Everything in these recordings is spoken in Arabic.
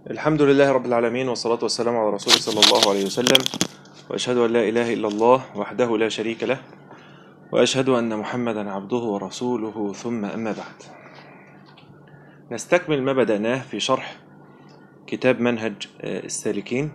الحمد لله رب العالمين، والصلاة والسلام على رسوله صلى الله عليه وسلم. وأشهد أن لا إله إلا الله وحده لا شريك له، وأشهد أن محمدا عبده ورسوله، ثم أما بعد. نستكمل ما بدأناه في شرح كتاب منهج السالكين،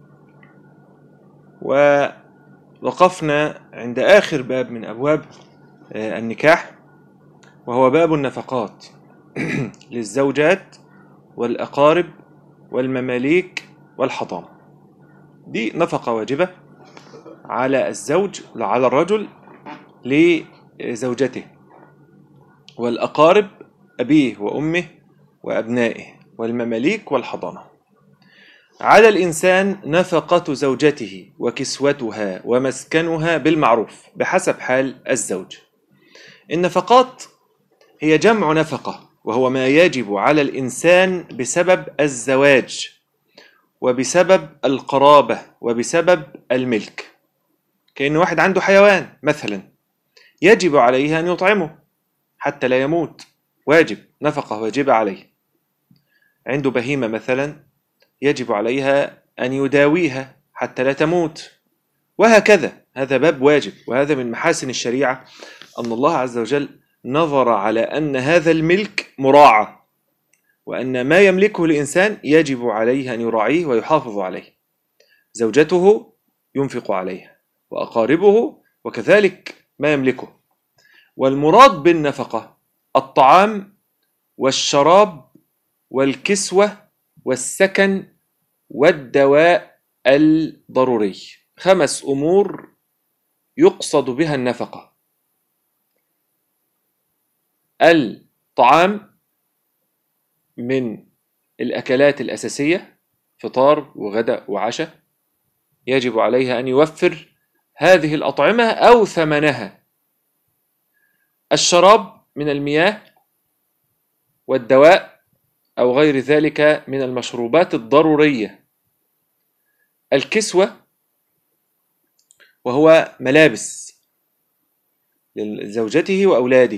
ووقفنا عند آخر باب من أبواب النكاح، وهو باب النفقات للزوجات والأقارب والمماليك والحضانة. دي نفقة واجبة على الزوج، على الرجل لزوجته، والأقارب أبيه وأمه وأبنائه، والمماليك والحضانة. على الإنسان نفقة زوجته وكسوتها ومسكنها بالمعروف بحسب حال الزوج. النفقات هي جمع نفقة، وهو ما يجب على الإنسان بسبب الزواج وبسبب القرابة وبسبب الملك. كأن واحد عنده حيوان مثلا، يجب عليه أن يطعمه حتى لا يموت، واجب، نفقة واجبة عليه. عنده بهيمة مثلا، يجب عليها أن يداويها حتى لا تموت، وهكذا. هذا باب واجب، وهذا من محاسن الشريعة أن الله عز وجل نظر على أن هذا الملك مراعى، وأن ما يملكه الإنسان يجب عليه أن يراعيه ويحافظ عليه. زوجته ينفق عليها، وأقاربه، وكذلك ما يملكه. والمراد بالنفقة الطعام والشراب والكسوة والسكن والدواء الضروري. 5 أمور يقصد بها النفقة: الطعام من الأكلات الأساسية، فطار وغداء وعشاء، يجب عليها أن يوفر هذه الأطعمة أو ثمنها. الشراب من المياه والدواء أو غير ذلك من المشروبات الضرورية. الكسوة وهو ملابس لزوجته وأولاده،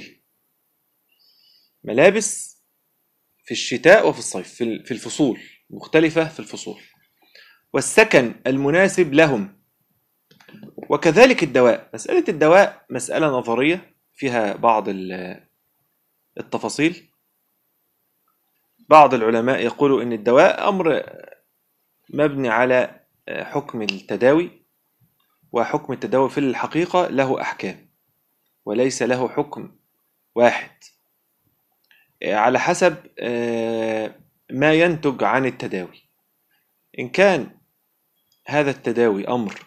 ملابس في الشتاء وفي الصيف، في الفصول مختلفة في الفصول. والسكن المناسب لهم، وكذلك الدواء. مسألة الدواء مسألة نظرية فيها بعض التفاصيل. بعض العلماء يقولوا إن الدواء أمر مبني على حكم التداوي، وحكم التداوي في الحقيقة له أحكام وليس له حكم واحد، على حسب ما ينتج عن التداوي. إن كان هذا التداوي أمر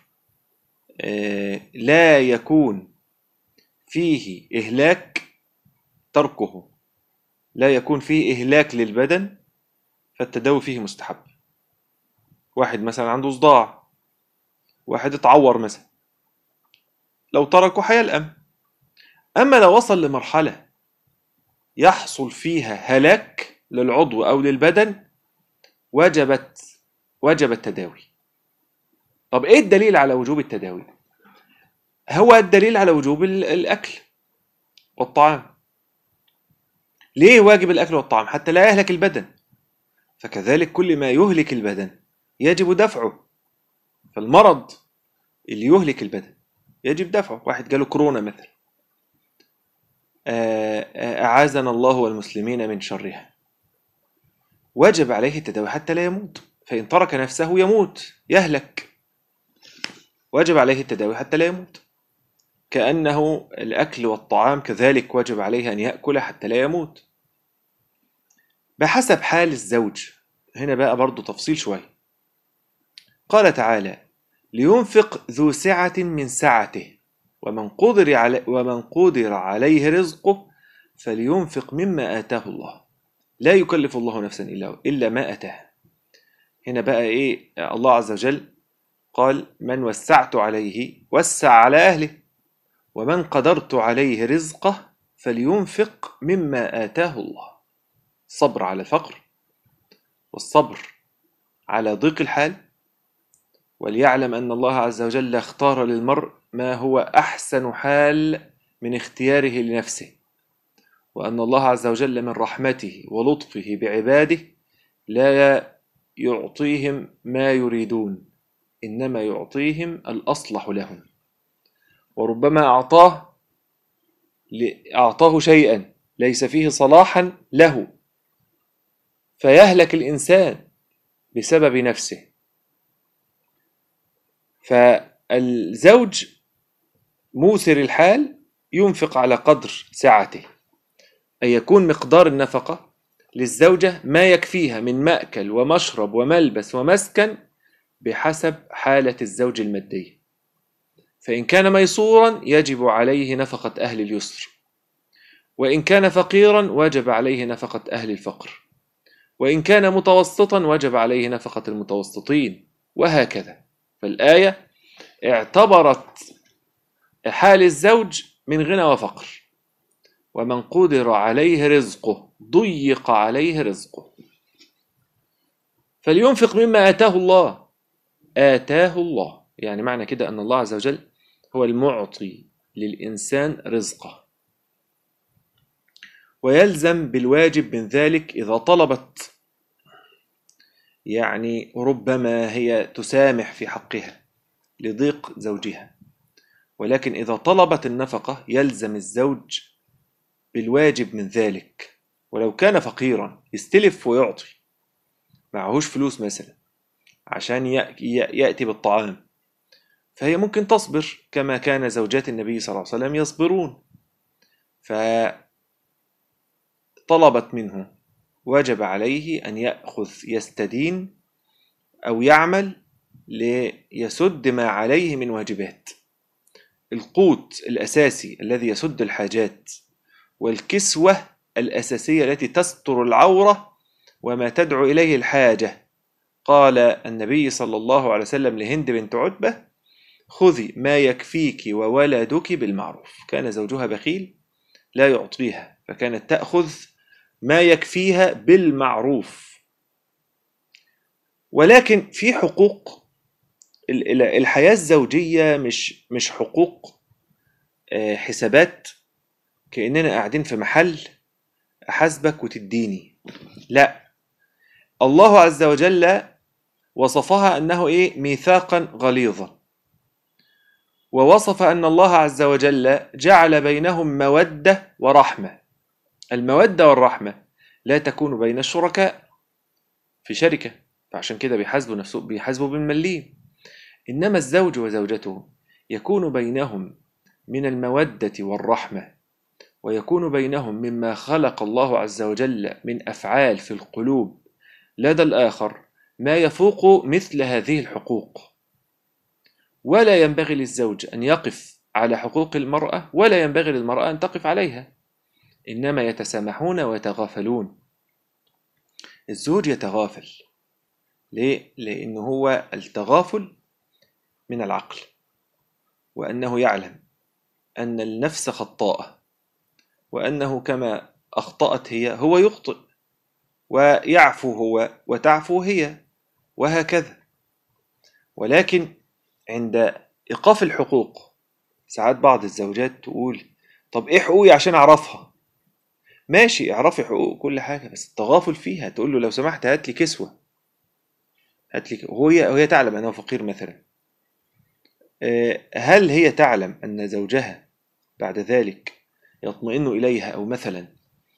لا يكون فيه إهلاك، تركه لا يكون فيه إهلاك للبدن، فالتداوي فيه مستحب. واحد مثلا عنده صداع، واحد اتعور مثلا، لو تركه هيلأم. أما لو وصل لمرحلة يحصل فيها هلاك للعضو أو للبدن، وجب التداوي. طب إيه الدليل على وجوب التداوي؟ هو الدليل على وجوب الأكل والطعام. ليه واجب الأكل والطعام؟ حتى لا يهلك البدن، فكذلك كل ما يهلك البدن يجب دفعه. فالمرض اللي يهلك البدن يجب دفعه. واحد جاله كورونا مثلا، أعاذنا الله والمسلمين من شرها، وجب عليه التداوي حتى لا يموت، فإن ترك نفسه يموت، يهلك. وجب عليه التداوي حتى لا يموت. كأنه الأكل والطعام كذلك وجب عليه أن يأكل حتى لا يموت بحسب حال الزوج. هنا بقى برضو تفصيل شوي. قال تعالى: لينفق ذو سعة من سعته، ومن قدر عليه رزقه فلينفق مما آتاه الله، لا يكلف الله نفسا إلا ما آتاه. هنا بقى إيه؟ الله عز وجل قال: من وسعت عليه وسع على أهله، ومن قدرت عليه رزقه فلينفق مما آتاه الله. الصبر على الفقر، والصبر على ضيق الحال، وليعلم أن الله عز وجل اختار للمرء ما هو أحسن حال من اختياره لنفسه، وأن الله عز وجل من رحمته ولطفه بعباده لا يعطيهم ما يريدون، إنما يعطيهم الأصلح لهم. وربما أعطاه شيئا ليس فيه صلاحا له، فيهلك الإنسان بسبب نفسه. فالزوج موسر الحال ينفق على قدر سعته، أن يكون مقدار النفقة للزوجة ما يكفيها من مأكل ومشرب وملبس ومسكن بحسب حالة الزوج المادية. فإن كان ميسورا يجب عليه نفقة أهل اليسر، وإن كان فقيرا وجب عليه نفقة أهل الفقر، وإن كان متوسطا وجب عليه نفقة المتوسطين، وهكذا. فالآية اعتبرت حال الزوج من غنى وفقر. ومن قدر عليه رزقه ضيق عليه رزقه فلينفق مما آتاه الله. آتاه الله يعني معنى كده أن الله عز وجل هو المعطي للإنسان رزقه، ويلزم بالواجب من ذلك إذا طلبت، يعني ربما هي تسامح في حقها لضيق زوجها، ولكن إذا طلبت النفقة يلزم الزوج بالواجب من ذلك. ولو كان فقيرا يستلف ويعطي، معهوش فلوس مثلا عشان يأتي بالطعام، فهي ممكن تصبر كما كان زوجات النبي صلى الله عليه وسلم يصبرون. فطلبت منه، وجب عليه أن يأخذ يستدين أو يعمل ليسد ما عليه من واجبات. القوت الأساسي الذي يسد الحاجات، والكسوة الأساسية التي تستر العورة وما تدعو إليه الحاجة. قال النبي صلى الله عليه وسلم لهند بنت عتبة: خذي ما يكفيك وولدك بالمعروف. كان زوجها بخيل لا يعطيها، فكانت تأخذ ما يكفيها بالمعروف. ولكن في حقوق الحياة الزوجية مش حقوق حسابات كأننا قاعدين في محل أحاسبك وتديني. لا، الله عز وجل وصفها أنه ميثاقا غليظا، ووصف أن الله عز وجل جعل بينهم مودة ورحمة. المودة والرحمة لا تكون بين الشركاء في شركة، فعشان كده بيحاسبوا بالمليم. إنما الزوج وزوجته يكون بينهم من المودة والرحمة، ويكون بينهم مما خلق الله عز وجل من أفعال في القلوب لدى الآخر ما يفوق مثل هذه الحقوق. ولا ينبغي للزوج أن يقف على حقوق المرأة، ولا ينبغي للمرأة أن تقف عليها، إنما يتسامحون ويتغافلون. الزوج يتغافل ليه؟ لأنه هو التغافل من العقل، وأنه يعلم أن النفس خطاءة، وأنه كما أخطأت هي هو يخطئ، ويعفو هو وتعفو هي، وهكذا. ولكن عند إيقاف الحقوق ساعات بعض الزوجات تقول: طب إيه حقوقي عشان أعرفها؟ ماشي، اعرفي حقوق كل حاجة، بس التغافل فيها. تقول له: لو سمحت هات لي كسوة، هات لي. وهي تعلم أنه فقير مثلا. هل هي تعلم أن زوجها بعد ذلك يطمئن إليها، أو مثلا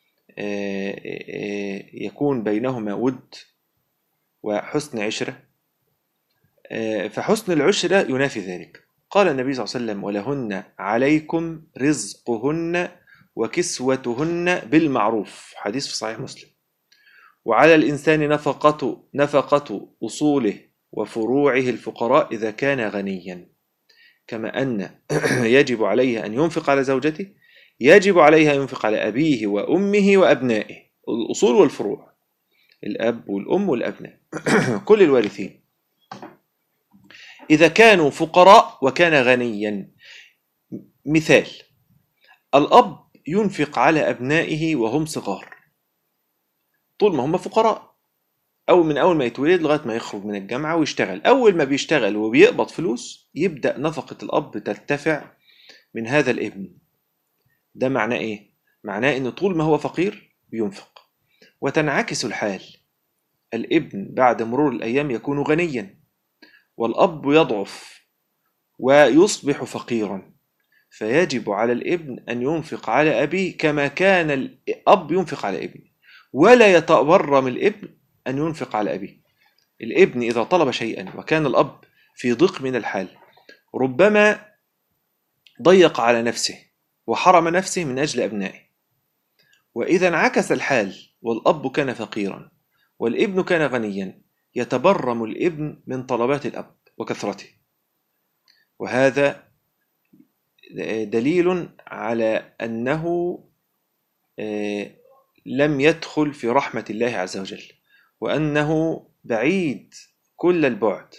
يكون بينهما ود وحسن عشرة؟ فحسن العشرة ينافي ذلك. قال النبي صلى الله عليه وسلم: ولهن عليكم رزقهن وكسوتهن بالمعروف، حديث في صحيح مسلم. وعلى الإنسان نفقة أصوله وفروعه الفقراء إذا كان غنيا. كما أن يجب عليه أن ينفق على زوجته، يجب عليه أن ينفق على أبيه وأمه وأبنائه، الأصول والفروع، الأب والأم والأبناء كل الوارثين، إذا كانوا فقراء وكان غنيا. مثال: الأب ينفق على أبنائه وهم صغار طول ما هم فقراء، أو من أول ما يتولد لغاية ما يخرج من الجامعة ويشتغل. أول ما بيشتغل وبيقبض فلوس يبدأ نفقة الأب ترتفع من هذا الابن. ده معناه إيه؟ معناه إن طول ما هو فقير بينفق. وتنعكس الحال الابن بعد مرور الأيام يكون غنيا، والأب يضعف ويصبح فقيرا، فيجب على الابن أن ينفق على أبيه كما كان الأب ينفق على ابنه، ولا يتبرم الابن أن ينفق على أبيه. الابن إذا طلب شيئا وكان الأب في ضيق من الحال ربما ضيق على نفسه وحرم نفسه من أجل أبنائه، وإذا انعكس الحال والأب كان فقيرا والابن كان غنيا يتبرم الابن من طلبات الأب وكثرته، وهذا دليل على أنه لم يدخل في رحمة الله عز وجل، وأنه بعيد كل البعد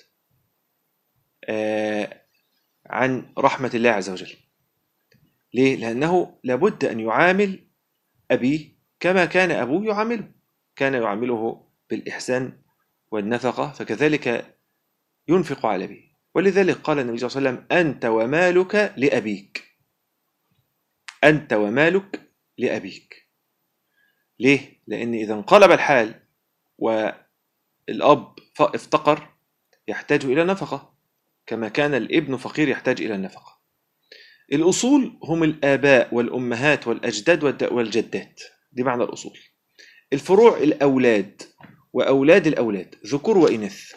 عن رحمة الله عز وجل. ليه؟ لأنه لابد أن يعامل أبيه كما كان أبوه يعامله، كان يعامله بالإحسان والنفقة، فكذلك ينفق على أبيه. ولذلك قال النبي صلى الله عليه وسلم: أنت ومالك لأبيك، أنت ومالك لأبيك. ليه؟ لأن إذا انقلب الحال والأب افتقر يحتاج إلى نفقة كما كان الابن فقير يحتاج إلى النفقة. الأصول هم الآباء والأمهات والأجداد والجدات، دي معنى الأصول. الفروع الأولاد وأولاد الأولاد ذكور وإناث.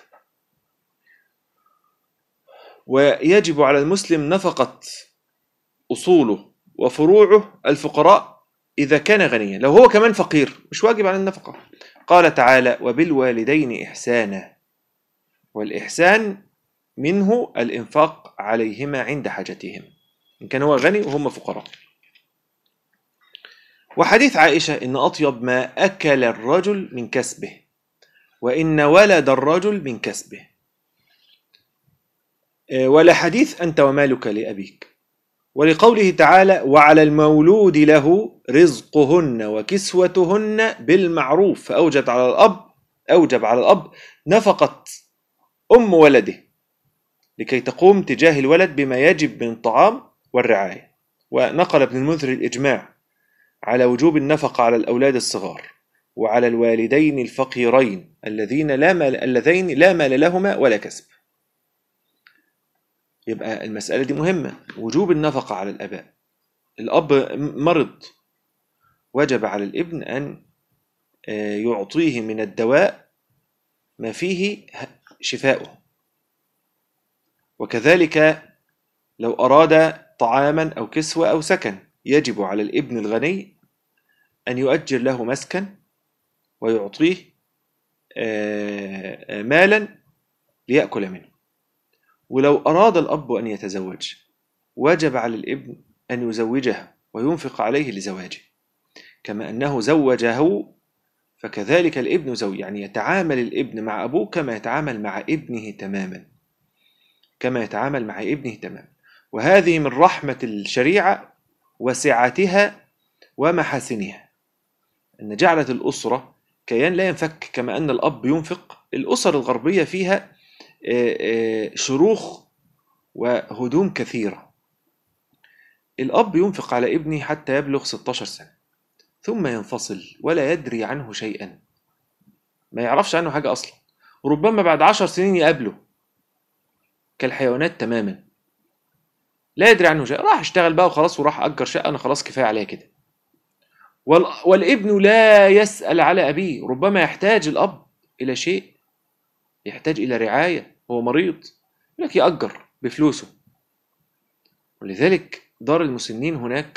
ويجب على المسلم نفقة أصوله وفروعه الفقراء إذا كان غنيا، لو هو كمان فقير مش واجب على النفقة. قال تعالى: وبالوالدين إحسانا، والإحسان منه الإنفاق عليهما عند حاجتهم إن كان هو غني وهم فقراء. وحديث عائشة: إن أطيب ما أكل الرجل من كسبه، وإن ولد الرجل من كسبه. ولا حديث أنت ومالك لأبيك. ولقوله تعالى: وعلى المولود له رزقهن وكسوتهن بالمعروف، فأوجب على الأب نفقة أم ولده لكي تقوم تجاه الولد بما يجب من الطعام والرعاية. ونقل ابن المنذر الإجماع على وجوب النفقة على الأولاد الصغار وعلى الوالدين الفقيرين اللذين لا مال لهما ولا كسب. يبقى المسألة دي مهمة، وجوب النفقة على الآباء. الأب مرض، وجب على الابن أن يعطيه من الدواء ما فيه شفاؤه. وكذلك لو أراد طعاما أو كسوة أو سكن يجب على الابن الغني أن يؤجر له مسكن ويعطيه مالا ليأكل منه. ولو أراد الأب أن يتزوج وجب على الابن أن يزوجه وينفق عليه لزواجه، كما أنه زوجه فكذلك الابن زوج، يعني يتعامل الابن مع أبوه كما يتعامل مع ابنه تماما، كما يتعامل مع ابنه تماما. وهذه من رحمة الشريعة وسعتها ومحاسنها، أن جعلت الأسرة كيان لا ينفك كما أن الأب ينفق. الأسر الغربية فيها شروخ وهدوم كثيرة. الأب ينفق على ابنه حتى يبلغ 16 سنة ثم ينفصل ولا يدري عنه شيئا، ما يعرفش عنه حاجة أصلا، وربما بعد 10 سنين يقابله كالحيوانات تماما، لا يدري عنه شيء، راح اشتغل بقى وخلاص وراح أجر شقة، أنا خلاص كفاية عليها كده. والابن لا يسأل على أبيه، ربما يحتاج الأب إلى شيء، يحتاج إلى رعاية، هو مريض لك يأجر بفلوسه. ولذلك دار المسنين هناك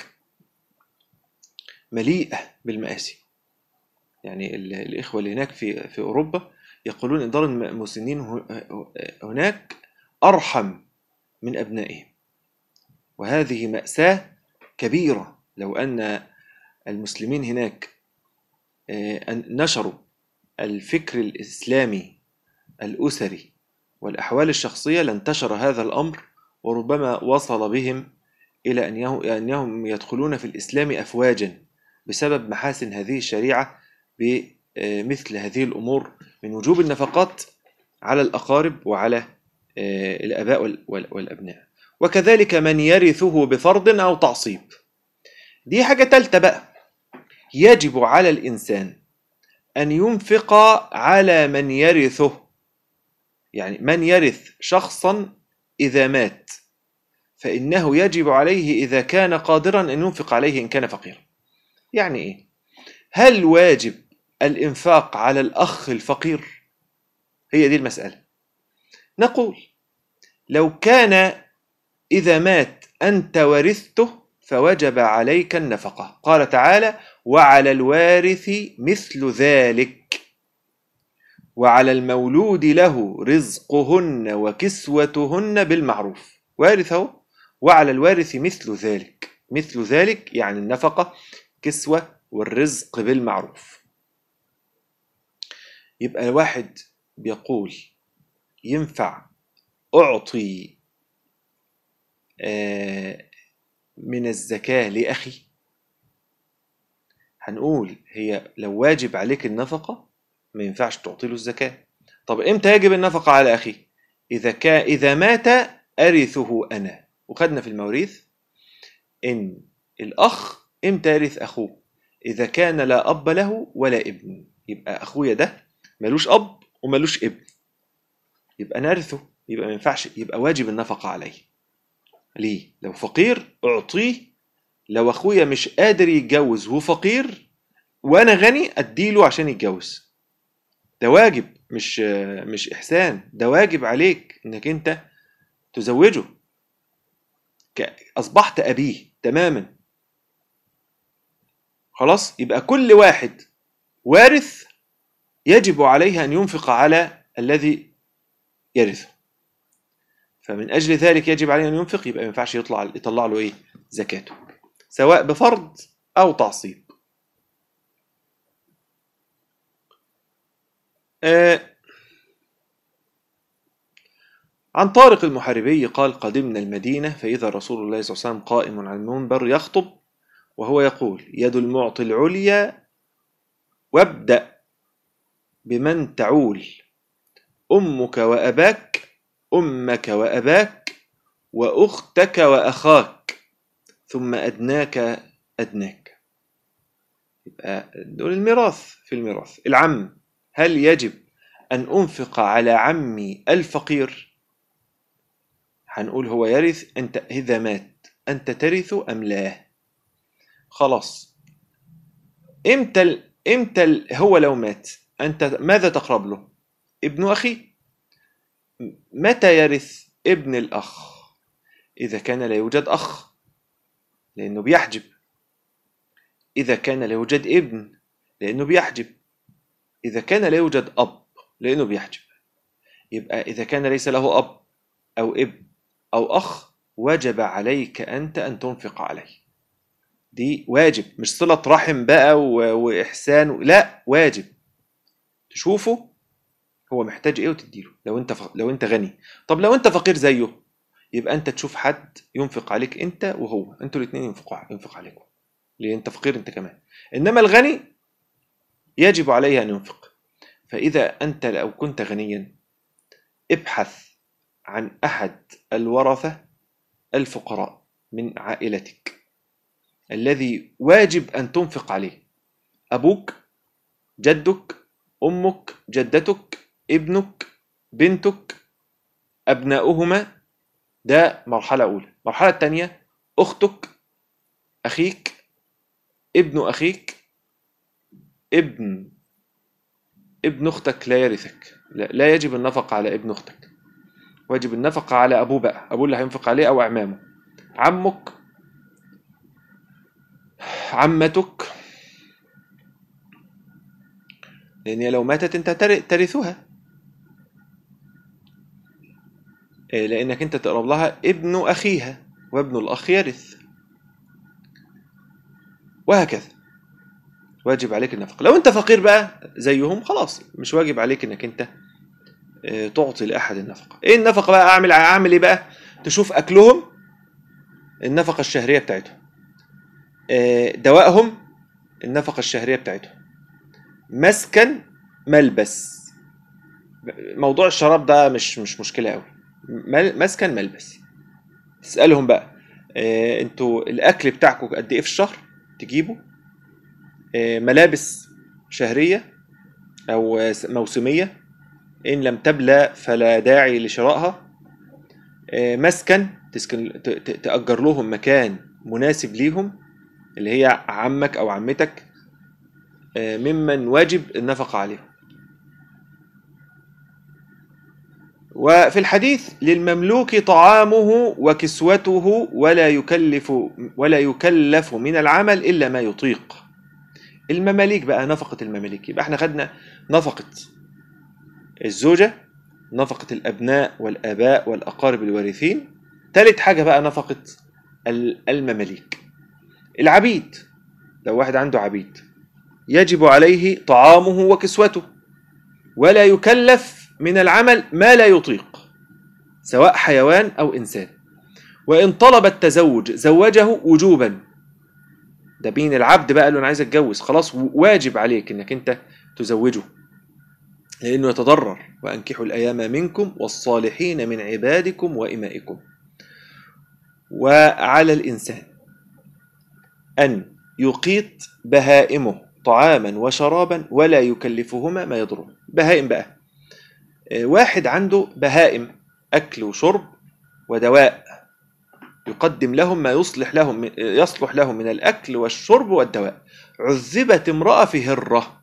مليئة بالمآسي. يعني الإخوة اللي هناك في أوروبا يقولون إن دار المسنين هناك أرحم من أبنائهم، وهذه مأساة كبيرة. لو أن المسلمين هناك نشروا الفكر الإسلامي الأسري والأحوال الشخصية لانتشر هذا الأمر، وربما وصل بهم إلى أنهم يدخلون في الإسلام أفواجا بسبب محاسن هذه الشريعة بمثل هذه الأمور من وجوب النفقات على الأقارب وعلى الآباء والأبناء. وكذلك من يرثه بفرض أو تعصيب، دي حاجة تالتة بقى. يجب على الإنسان أن ينفق على من يرثه، يعني من يرث شخصا إذا مات فإنه يجب عليه إذا كان قادرا أن ينفق عليه إن كان فقيرا. يعني إيه؟ هل واجب الإنفاق على الأخ الفقير؟ هي دي المسألة. نقول لو كان إذا مات أنت ورثته فوجب عليك النفقة. قال تعالى: وعلى الوارث مثل ذلك وعلى المولود له رزقهن وكسوتهن بالمعروف. وارثه وعلى الوارث مثل ذلك. مثل ذلك يعني النفقة، كسوة، والرزق بالمعروف. يبقى واحد بيقول ينفع أعطي من الزكاة لأخي؟ هنقول هي لو واجب عليك النفقة ما ينفعش تعطي له الزكاة. طب امتى يجب النفقة على أخي؟ إذا مات أرثه أنا. وخدنا في المواريث إن الأخ امتى يرث أخوه؟ إذا كان لا أب له ولا ابن. يبقى أخويا ده ملوش أب وملوش ابن، يبقى نرثه، يبقى ما ينفعش، يبقى واجب النفقة عليه. ليه؟ لو فقير أعطيه، لو أخويا مش قادر يتجوز وهو فقير وأنا غني أديله عشان يتجوز. ده واجب، مش إحسان، ده واجب عليك إنك أنت تزوجه، أصبحت أبيه تماما. خلاص، يبقى كل واحد وارث يجب عليه أن ينفق على الذي يرثه، فمن أجل ذلك يجب عليه أن ينفق. يبقى ما ينفعش يطلع له إيه؟ زكاته، سواء بفرض أو تعصيب. عن طارق المحاربي قال: قدمنا المدينة فإذا رسول الله صلى الله عليه وسلم قائم على المنبر يخطب وهو يقول: يد المعطي العليا وابدأ بمن تعول، أمك وأباك، أمك وأباك، وأختك وأخاك، ثم أدناك أدناك. يبقى دول الميراث. في الميراث العم، هل يجب أن أنفق على عمي الفقير؟ هنقول هو يرث، أنت إذا مات أنت ترث أم لا؟ خلاص، إمتى هو لو مات أنت ماذا تقرب له؟ ابن أخي. متى يرث ابن الأخ؟ إذا كان لا يوجد أخ لأنه بيحجب، إذا كان لا يوجد ابن لأنه بيحجب، إذا كان لا يوجد أب لأنه بيحجب. يبقى إذا كان ليس له أب أو ابن أو أخ وجب عليك أنت أن تنفق عليه. دي واجب، مش صلة رحم بقى وإحسان، لا، واجب. تشوفه هو محتاج إيه وتديله لو أنت غني. طب لو أنت فقير زيه يبقى أنت تشوف حد ينفق عليك، أنت وهو، أنتوا الاثنين ينفق عليكم، لأن أنت فقير أنت كمان. إنما الغني يجب عليه أن ينفق. فإذا أنت لو كنت غنيا ابحث عن أحد الورثة الفقراء من عائلتك الذي واجب أن تنفق عليه: أبوك، جدك، أمك، جدتك، ابنك، بنتك، أبناؤهما. ده مرحلة أولى. مرحلة تانية: أختك، أخيك، ابن أخيك، ابن أختك لا يرثك، لا يجب النفقة على ابن أختك، واجب النفقة على أبوه بقى، أبوه اللي هينفق عليه أو أعمامه. عمك، عمتك، لأن لو ماتت أنت ترثها، لأنك أنت تقرب لها. ابن أخيها، وابن الأخ يرث، وهكذا. واجب عليك النفقة. لو أنت فقير بقى زيهم خلاص مش واجب عليك أنك أنت تعطي لأحد النفقة. إيه النفقة بقى؟ أعمل إيه بقى؟ تشوف أكلهم، النفقة الشهرية بتاعتهم، دوائهم، النفقة الشهرية بتاعتهم، مسكن، ملبس. موضوع الشراب ده مش مشكلة قوي، مسكن، ملبس. تسألهم بقى انتوا الأكل بتاعكم قد إيه في الشهر تجيبوا، ملابس شهرية، أو موسمية، إن لم تبلى فلا داعي لشرائها. مسكن، تأجر لهم مكان مناسب ليهم، اللي هي عمك أو عمتك، ممن واجب النفقة عليهم. وفي الحديث: للمملوك طعامه وكسوته ولا يكلف من العمل إلا ما يطيق. المماليك بقى، نفقة المماليك، يبقى احنا خدنا نفقة الزوجة، نفقة الأبناء والآباء والأقارب الوارثين. ثالث حاجة بقى نفقة المماليك. العبيد، لو واحد عنده عبيد يجب عليه طعامه وكسوته، ولا يكلف من العمل ما لا يطيق، سواء حيوان أو إنسان. وإن طلب التزوج زوجه وجوبا. ده بين العبد بقى، قال له أنا عايز أتجوز، خلاص واجب عليك إنك أنت تزوجه، لأنه يتضرر. وأنكحوا الأيام منكم والصالحين من عبادكم وإمائكم. وعلى الإنسان أن يقيت بهائمه طعاما وشرابا ولا يكلفهما ما يضره. بهائم بقى، واحد عنده بهائم، أكل وشرب ودواء، يقدم لهم ما يصلح لهم من الأكل والشرب والدواء. عذبت امرأة في هرة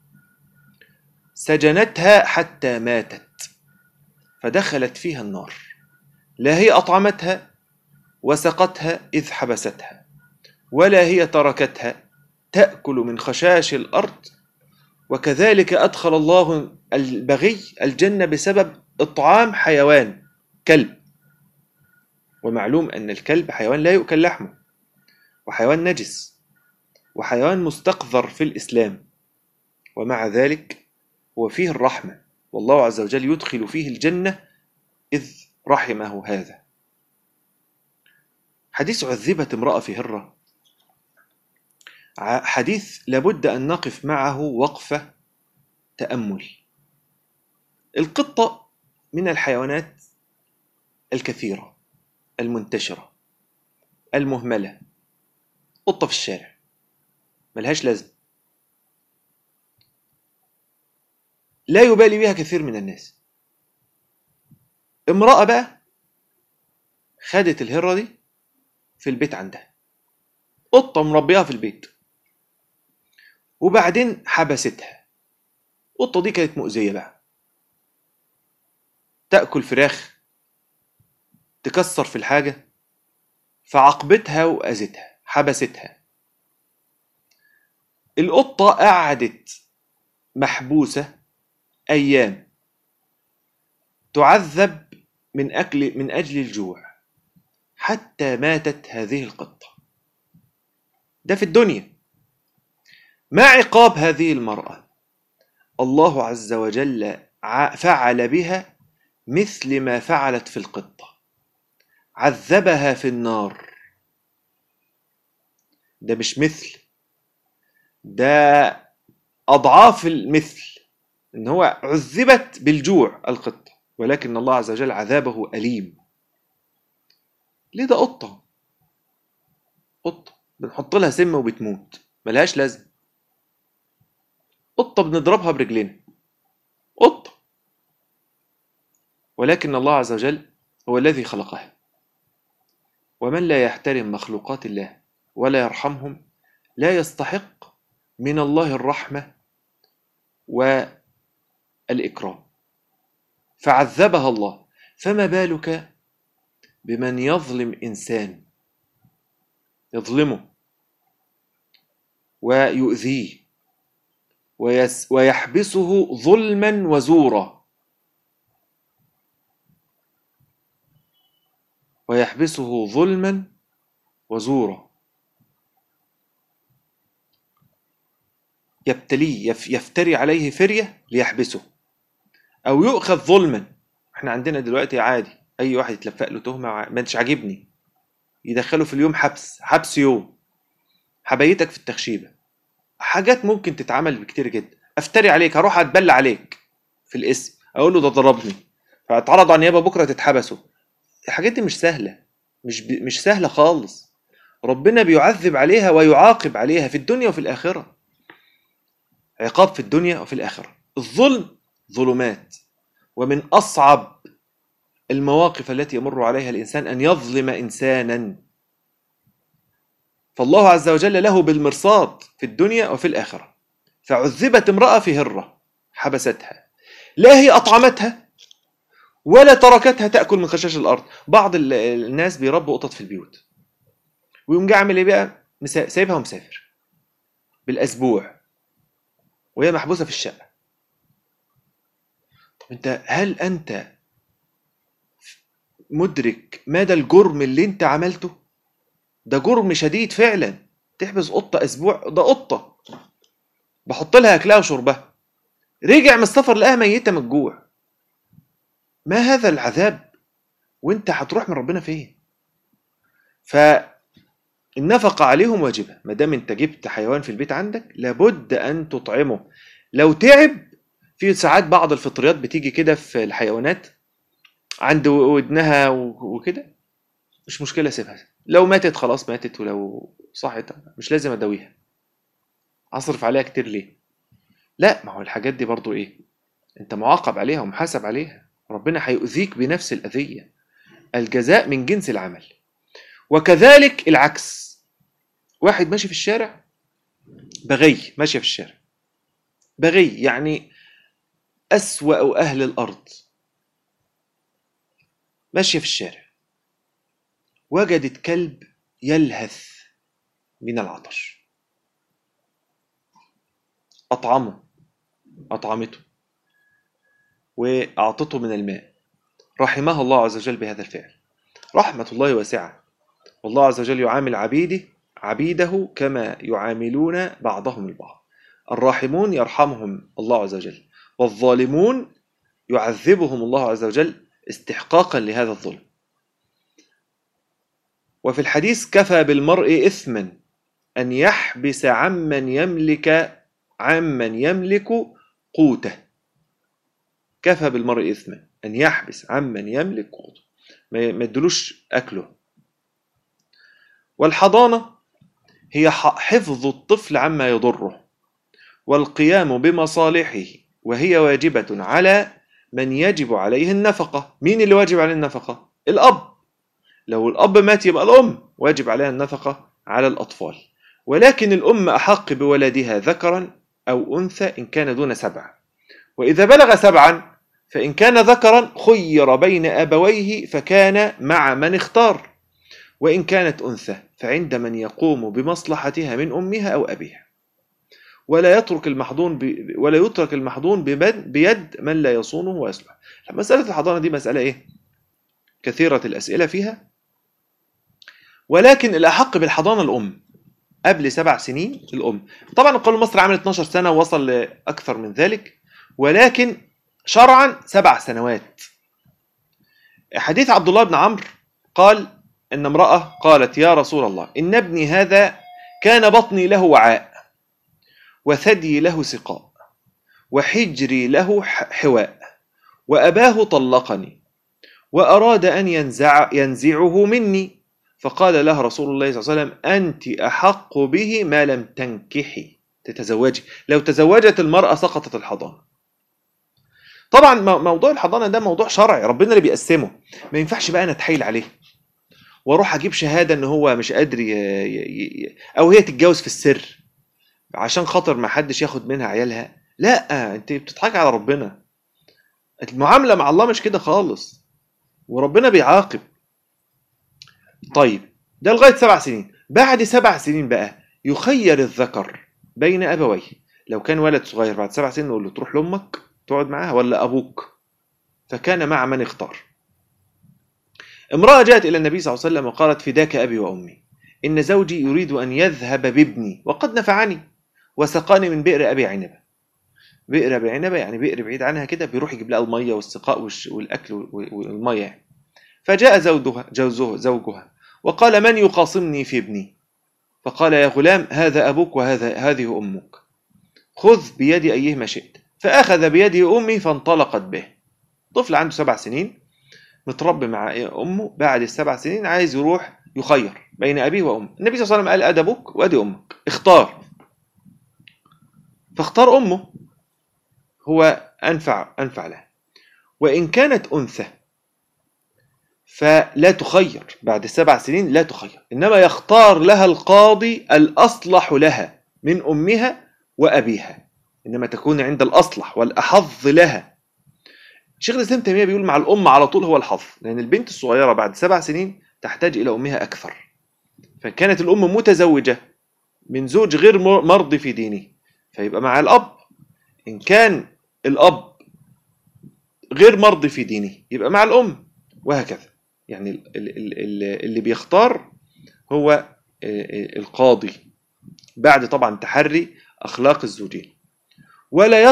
سجنتها حتى ماتت، فدخلت فيها النار، لا هي أطعمتها وسقتها إذ حبستها، ولا هي تركتها تأكل من خشاش الأرض. وكذلك أدخل الله البغي الجنة بسبب إطعام حيوان، كلب. ومعلوم أن الكلب حيوان لا يؤكل لحمه، وحيوان نجس، وحيوان مستقذر في الإسلام، ومع ذلك هو فيه الرحمة، والله عز وجل يدخل فيه الجنة إذ رحمه هذا. حديث عذبت امرأة في هرة حديث لابد أن نقف معه وقفة تأمل. القطة من الحيوانات الكثيرة المنتشرة المهملة. قطة في الشارع ملهاش لازم، لا يبالي بها كثير من الناس. امرأة بقى خدت الهرة دي في البيت عندها، قطة مربيها في البيت، وبعدين حبستها. القطة دي كانت مؤذية بقى، تأكل فراخ، تكسر في الحاجة، فعاقبتها وأذتها، حبستها. القطة قعدت محبوسة أيام تعذب من أجل الجوع حتى ماتت هذه القطة. ده في الدنيا. ما عقاب هذه المرأة؟ الله عز وجل فعل بها مثل ما فعلت في القطة، عذبها في النار. ده مش مثل، ده أضعاف المثل، إن هو عذبت بالجوع القطة، ولكن الله عز وجل عذابه أليم. ليه؟ ده قطة بنحط لها سم وبتموت، ملهاش لازم. قطة بنضربها برجلنا، قطة، ولكن الله عز وجل هو الذي خلقها. ومن لا يحترم مخلوقات الله ولا يرحمهم لا يستحق من الله الرحمة والإكرام، فعذبها الله. فما بالك بمن يظلم إنسان، يظلمه ويؤذيه ويحبسه ظلما وزورا، ويحبسه ظلما وزورا، يبتليه، يفتري عليه فرية ليحبسه، أو يؤخذ ظلما. احنا عندنا دلوقتي عادي أي واحد يتلفق له تهمة ما انتش عاجبني يدخله في اليوم حبس يوم، حبيتك في التخشيبة، حاجات ممكن تتعمل بكتير جدا. افتري عليك، هروح اتبلى عليك في الاسم، اقول له ده ضربني، فاتعرض على النيابه بكره تتحبسوا. الحاجات دي مش سهله، مش سهله خالص. ربنا بيعذب عليها ويعاقب عليها في الدنيا وفي الاخره، عقاب في الدنيا وفي الاخره. الظلم ظلمات، ومن أصعب المواقف التي يمر عليها الإنسان أن يظلم إنسانا، فالله عز وجل له بالمرصاد في الدنيا وفي الآخرة. فعذبت امرأة في هرة حبستها، لا هي أطعمتها ولا تركتها تأكل من خشاش الأرض. بعض الناس بيربوا قطط في البيوت، ويقوم جاي عامل ايه بقى؟ سايبها ومسافر بالأسبوع وهي محبوسة في الشقة. طب هل أنت مدرك مدى الجرم اللي أنت عملته؟ ده جرم شديد فعلا، تحبس قطة أسبوع. ده قطة بحط لها أكلها وشربها، رجع من السفر لقاها ميتة من الجوع. ما هذا العذاب؟ وانت هتروح من ربنا فين؟ فالنفقة عليهم واجبة. ما دام انت جبت حيوان في البيت عندك لابد ان تطعمه. لو تعب، في ساعات بعض الفطريات بتيجي كده في الحيوانات عند ودنها وكده، مش مشكلة سيبها. لو ماتت خلاص ماتت، ولو صحت مش لازم ادويها، اصرف عليها كتير ليه؟ لا، ما هو الحاجات دي برضو ايه، انت معاقب عليها ومحاسب عليها، ربنا هيؤذيك بنفس الأذية. الجزاء من جنس العمل. وكذلك العكس، واحد ماشي في الشارع، بغي ماشية في الشارع، بغي يعني أسوأ أهل الأرض، ماشية في الشارع، وجدت كلب يلهث من العطش، أطعمته وأعطته من الماء، رحمها الله عز وجل بهذا الفعل. رحمة الله واسعة، والله عز وجل يعامل عبيده كما يعاملون بعضهم البعض. الراحمون يرحمهم الله عز وجل، والظالمون يعذبهم الله عز وجل استحقاقا لهذا الظلم. وفي الحديث: كفى بالمرء إثما أن يحبس عمن يملك قوته. كفى بالمرء إثما أن يحبس عمن يملك قوته، ما يدلوش أكله. والحضانة هي حفظ الطفل عما يضره والقيام بمصالحه، وهي واجبة على من يجب عليه النفقة. مين اللي واجب عليه النفقة؟ الأب. لو الأب مات يبقى الأم واجب عليها النفقة على الأطفال، ولكن الأم أحق بولدها ذكرا أو أنثى إن كان دون 7، وإذا بلغ 7 فإن كان ذكرا خير بين أبويه فكان مع من اختار، وإن كانت أنثى فعند من يقوم بمصلحتها من أمها أو أبيها. ولا يترك المحضون بيد من لا يصونه ويصلح. مسألة الحضانة دي مسألة إيه؟ كثيرة الأسئلة فيها، ولكن الأحق بالحضانة الأم. قبل 7 سنين الأم. طبعا القانون المصري عامل 12 سنة ووصل لأكثر من ذلك، ولكن شرعا 7 سنوات. حديث عبد الله بن عمرو قال إن امرأة قالت: يا رسول الله، إن ابني هذا كان بطني له وعاء، وثدي له سقاء، وحجري له حواء، وأباه طلقني وأراد أن ينزعه مني، فقال له رسول الله صلى الله عليه وسلم: أنت أحق به ما لم تنكحي، تتزوجي. لو تزوجت المرأة سقطت الحضانة. طبعا موضوع الحضانة ده موضوع شرعي، ربنا اللي بيقسمه. ما ينفعش بقى أنا أتحايل عليه واروح اجيب شهاده ان هو مش قادر او هي تتجوز في السر عشان خاطر ما حدش ياخد منها عيالها. لا، انت بتضحك على ربنا. المعامله مع الله مش كده خالص، وربنا بيعاقب. طيب، ده لغايه 7 سنين. بعد 7 سنين بقى يخير الذكر بين ابويه. لو كان ولد صغير بعد 7 سنين نقول له: تروح لامك تقعد معاها ولا ابوك؟ فكان مع من اختار. امرأة جاءت إلى النبي صلى الله عليه وسلم وقالت: فداك أبي وأمي، إن زوجي يريد أن يذهب بابني وقد نفعني وسقاني من بئر أبي عنبة. بئر أبي عنبة يعني بئر بعيد عنها كده، بيروح يجيب لها المية والسقاء والأكل والمية. فجاء زوجها وقال: من يقاصمني في ابني؟ فقال: يا غلام، هذا أبوك هذه أمك، خذ بيد أيهما شئت. فأخذ بيده أمي فانطلقت به. طفل عنده 7 سنين متربي مع أمه، بعد ال7 سنين عايز يروح يخير بين أبيه وأمه. النبي صلى الله عليه وسلم قال: أدبك وأدي أمك، اختار. فاختار أمه. هو أنفع لها. وإن كانت أنثى فلا تخير، بعد 7 سنين لا تخير، إنما يختار لها القاضي الأصلح لها من أمها وأبيها، إنما تكون عند الأصلح والأحظ لها. شيخ الإسلام تيمية بيقول مع الأم على طول هو الحظ، لأن البنت الصغيرة بعد 7 سنين تحتاج إلى أمها أكثر. فكانت الأم متزوجة من زوج غير مرضي في دينه فيبقى مع الأب. إن كان الأب غير مرضي في دينه يبقى مع الأم، وهكذا. يعني اللي بيختار هو القاضي بعد طبعا تحري أخلاق الزوجين. ولا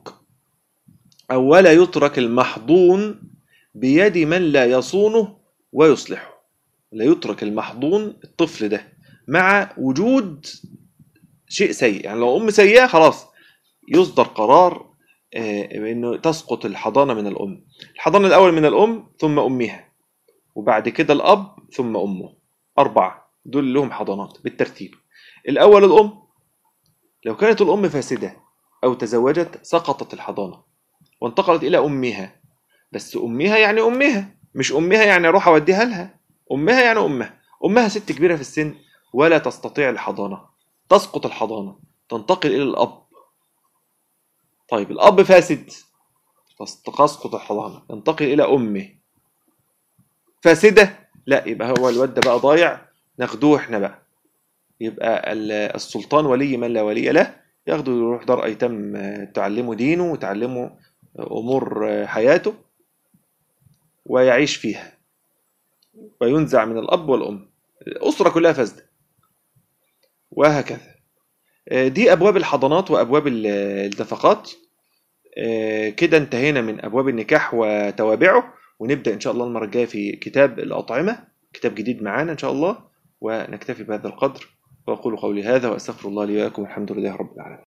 يترك المحضون بيد من لا يصونه ويصلحه. لا يترك المحضون الطفل ده مع وجود شيء سيء، يعني لو أم سيئة خلاص يصدر قرار بأنه تسقط الحضانة من الأم. الحضانة الأول من الأم ثم أمها، وبعد كده الأب ثم أمه، 4 دول لهم حضانات بالترتيب. الأول الأم، لو كانت الأم فاسدة أو تزوجت سقطت الحضانة وانتقلت إلى أمها. بس أمها يعني أمها، مش أمها يعني أروح أوديها لها. أمها يعني أمها ست كبيرة في السن ولا تستطيع الحضانة، تسقط الحضانة، تنتقل إلى الأب. طيب الأب فاسد، تسقط الحضانة، تنتقل إلى أمه. فاسدة لا، يبقى هو الواد ده بقى ضايع، ناخدوه احنا بقى. يبقى السلطان ولي من لا ولي له، ياخده يروح دار أيتام تعلمه دينه وتعلمه أمور حياته ويعيش فيها، وينزع من الأب والأم. الأسرة كلها فاسدة، وهكذا. دي أبواب الحضانات وأبواب النفقات. كده انتهينا من أبواب النكاح وتوابعه، ونبدأ إن شاء الله المرة الجاية في كتاب الأطعمة، كتاب جديد معانا إن شاء الله. ونكتفي بهذا القدر، وأقول قولي هذا وأستغفر الله لي ولكم، الحمد لله رب العالمين.